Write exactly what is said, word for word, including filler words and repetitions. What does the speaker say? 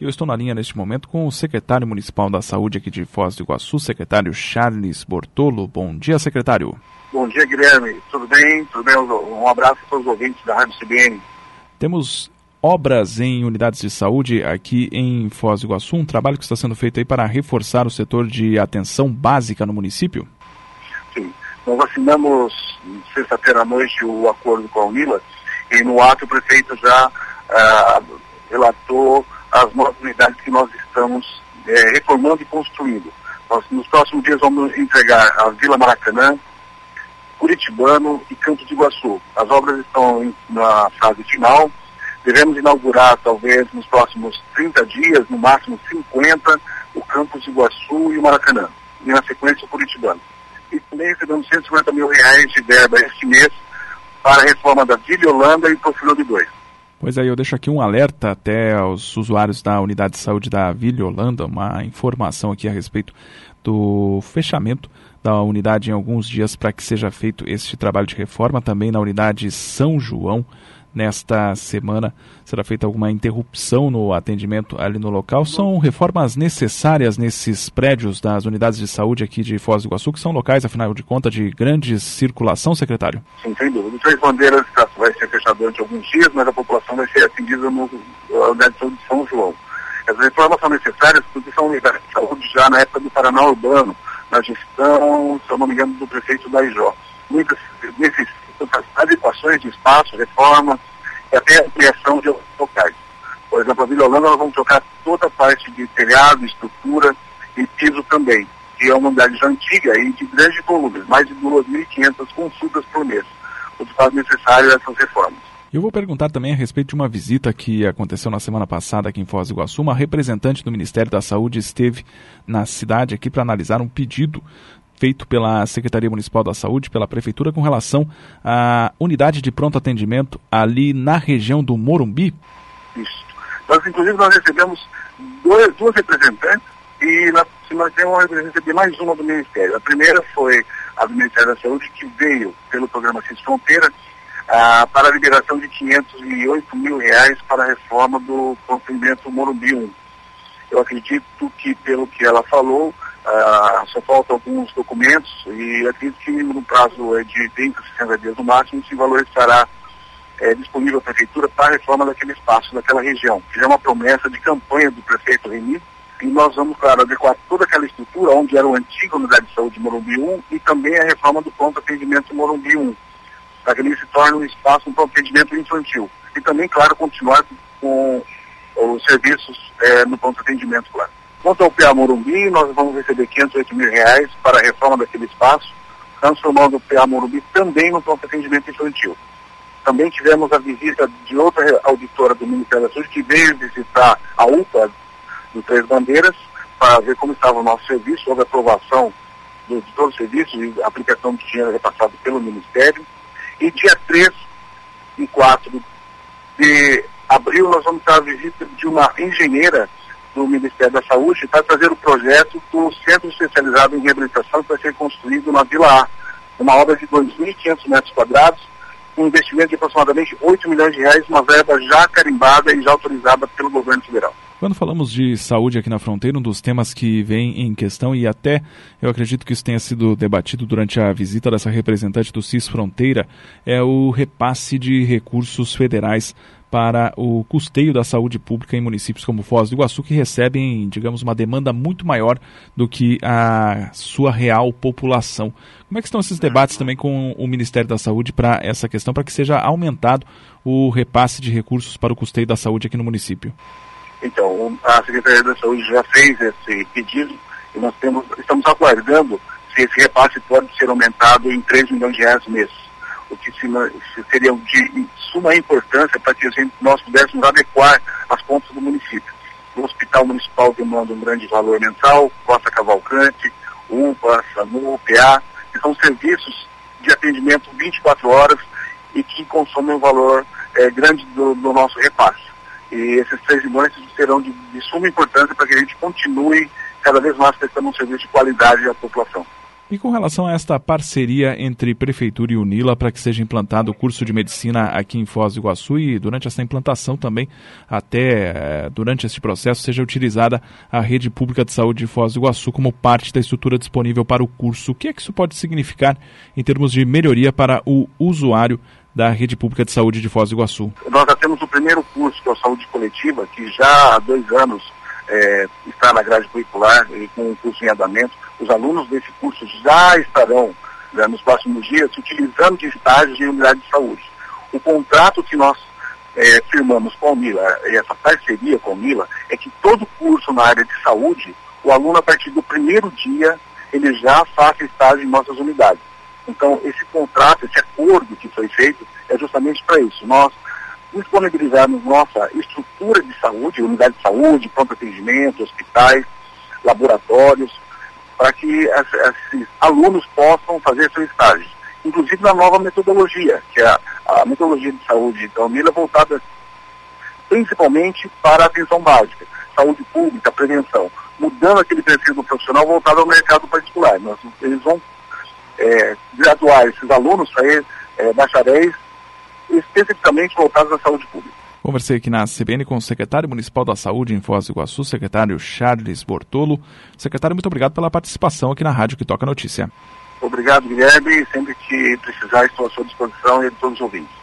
Eu estou na linha neste momento com o secretário municipal da Saúde aqui de Foz do Iguaçu, secretário Charles Bortolo. Bom dia, secretário. Bom dia, Guilherme. Tudo bem? Tudo bem? Um abraço a todos os ouvintes da Rádio C B N. Temos obras em unidades de saúde aqui em Foz do Iguaçu, um trabalho que está sendo feito aí para reforçar o setor de atenção básica no município? Sim. Nós assinamos sexta-feira à noite o acordo com a Unila e no ato o prefeito já ah, relatou as novas unidades que nós estamos eh, reformando e construindo. Nós, nos próximos dias vamos entregar a Vila Maracanã, Curitibano e Campos do Iguaçu. As obras estão em, na fase final. Devemos inaugurar, talvez, nos próximos trinta dias, no máximo cinquenta, o Campos do Iguaçu e o Maracanã. E na sequência o Curitibano. E também recebemos cento e cinquenta mil reais de verba este mês para a reforma da Vila Holanda e Profilode dois. Pois aí, eu deixo aqui um alerta até aos usuários da unidade de saúde da Vila Holanda, uma informação aqui a respeito do fechamento da unidade em alguns dias para que seja feito este trabalho de reforma. Também na unidade São João, nesta semana, será feita alguma interrupção no atendimento ali no local. São reformas necessárias nesses prédios das unidades de saúde aqui de Foz do Iguaçu, que são locais, afinal de contas, de grande circulação, secretário? Sim, sem dúvida. O Três Bandeiras vai ser fechado durante alguns dias, mas a população vai ser atendida no, na unidade de saúde de São João. As reformas são necessárias porque são unidades de saúde já na época do Paraná Urbano, na gestão, se eu não me engano, do prefeito da I J. Muitas necessitam adequações de espaço, reforma e até ampliação de outros locais. Por exemplo, a Vila Holanda, nós vamos trocar toda a parte de telhado, estrutura e piso também, que é uma unidade já antiga e de grande volume, mais de duas mil e quinhentas consultas por mês, o que faz necessário essas reformas. Eu vou perguntar também a respeito de uma visita que aconteceu na semana passada aqui em Foz do Iguaçu. Uma representante do Ministério da Saúde esteve na cidade aqui para analisar um pedido feito pela Secretaria Municipal da Saúde, pela Prefeitura, com relação à unidade de pronto atendimento ali na região do Morumbi. Isso. Nós, inclusive, nós recebemos dois, duas representantes e na semana que vem vamos receber mais uma do Ministério. A primeira foi a do Ministério da Saúde, que veio pelo programa Cis Fronteira ah, para a liberação de quinhentos e oito mil reais para a reforma do pronto atendimento Morumbi um. Eu acredito que, pelo que ela falou, Uh, só faltam alguns documentos e acredito que no prazo é de trinta, sessenta dias no máximo, esse valor estará é, disponível à Prefeitura para a reforma daquele espaço, daquela região, que já é uma promessa de campanha do prefeito Reni, e nós vamos, claro, adequar toda aquela estrutura onde era o antigo unidade de saúde Morumbi um e também a reforma do pronto atendimento Morumbi um, para que ele se torne um espaço, um pronto atendimento infantil. E também, claro, continuar com os serviços é, no pronto atendimento, claro. Quanto ao P A Morumbi, nós vamos receber quinhentos e oito mil reais para a reforma daquele espaço, transformando o P A Morumbi também no pronto atendimento infantil. Também tivemos a visita de outra auditora do Ministério da Saúde, que veio visitar a U P A do Três Bandeiras, para ver como estava o nosso serviço, sobre a aprovação de, de todos os serviços e a aplicação do dinheiro repassado pelo Ministério. E dia três e quatro de abril, nós vamos ter a visita de uma engenheira do Ministério da Saúde para fazer o projeto do Centro Especializado em Reabilitação, que vai ser construído na Vila A, uma obra de dois mil e quinhentos metros quadrados, com um investimento de aproximadamente oito milhões de reais, uma verba já carimbada e já autorizada pelo governo federal. Quando falamos de saúde aqui na fronteira, um dos temas que vem em questão, e até eu acredito que isso tenha sido debatido durante a visita dessa representante do Cis Fronteira, é o repasse de recursos federais para o custeio da saúde pública em municípios como Foz do Iguaçu, que recebem, digamos, uma demanda muito maior do que a sua real população. Como é que estão esses debates também com o Ministério da Saúde para essa questão, para que seja aumentado o repasse de recursos para o custeio da saúde aqui no município? Então, a Secretaria da Saúde já fez esse pedido e nós temos, estamos aguardando se esse repasse pode ser aumentado em três milhões de reais mês, o que se, se seria de suma importância para que a gente, nós pudéssemos adequar as contas do município. O Hospital Municipal demanda um grande valor mensal, Costa Cavalcante, U P A, SAMU, P A, que são serviços de atendimento vinte e quatro horas e que consomem um valor é, grande do, do nosso repasse. E esses três milhões serão de, de suma importância para que a gente continue cada vez mais prestando um serviço de qualidade à população. E com relação a esta parceria entre Prefeitura e Unila para que seja implantado o curso de medicina aqui em Foz do Iguaçu e durante essa implantação também, até durante este processo, seja utilizada a rede pública de saúde de Foz do Iguaçu como parte da estrutura disponível para o curso. O que é que isso pode significar em termos de melhoria para o usuário da rede pública de saúde de Foz do Iguaçu? Nós já temos o primeiro curso, que é o Saúde Coletiva, que já há dois anos é, está na grade curricular e com o curso em andamento. Os alunos desse curso já estarão, né, nos próximos dias, se utilizando de estágios em unidade de saúde. O contrato que nós é, firmamos com a Unila, e essa parceria com a Unila, é que todo curso na área de saúde, o aluno, a partir do primeiro dia, ele já faça estágio em nossas unidades. Então, esse contrato, esse acordo que foi feito, é justamente para isso. Nós disponibilizarmos nossa estrutura de saúde, unidade de saúde, pronto atendimento, hospitais, laboratórios, para que esses alunos possam fazer seu estágio. Inclusive na nova metodologia, que é a, a metodologia de saúde da Unila, voltada principalmente para a atenção básica, saúde pública, prevenção, mudando aquele perfil do profissional voltado ao mercado particular. Nós, eles vão é, graduar esses alunos para é, bacharéis especificamente voltados à saúde pública. Conversei aqui na C B N com o secretário municipal da Saúde em Foz do Iguaçu, secretário Charles Bortolo. Secretário, muito obrigado pela participação aqui na Rádio Que Toca Notícia. Obrigado, Guilherme. Sempre que precisar, estou à sua disposição e a de todos os ouvintes.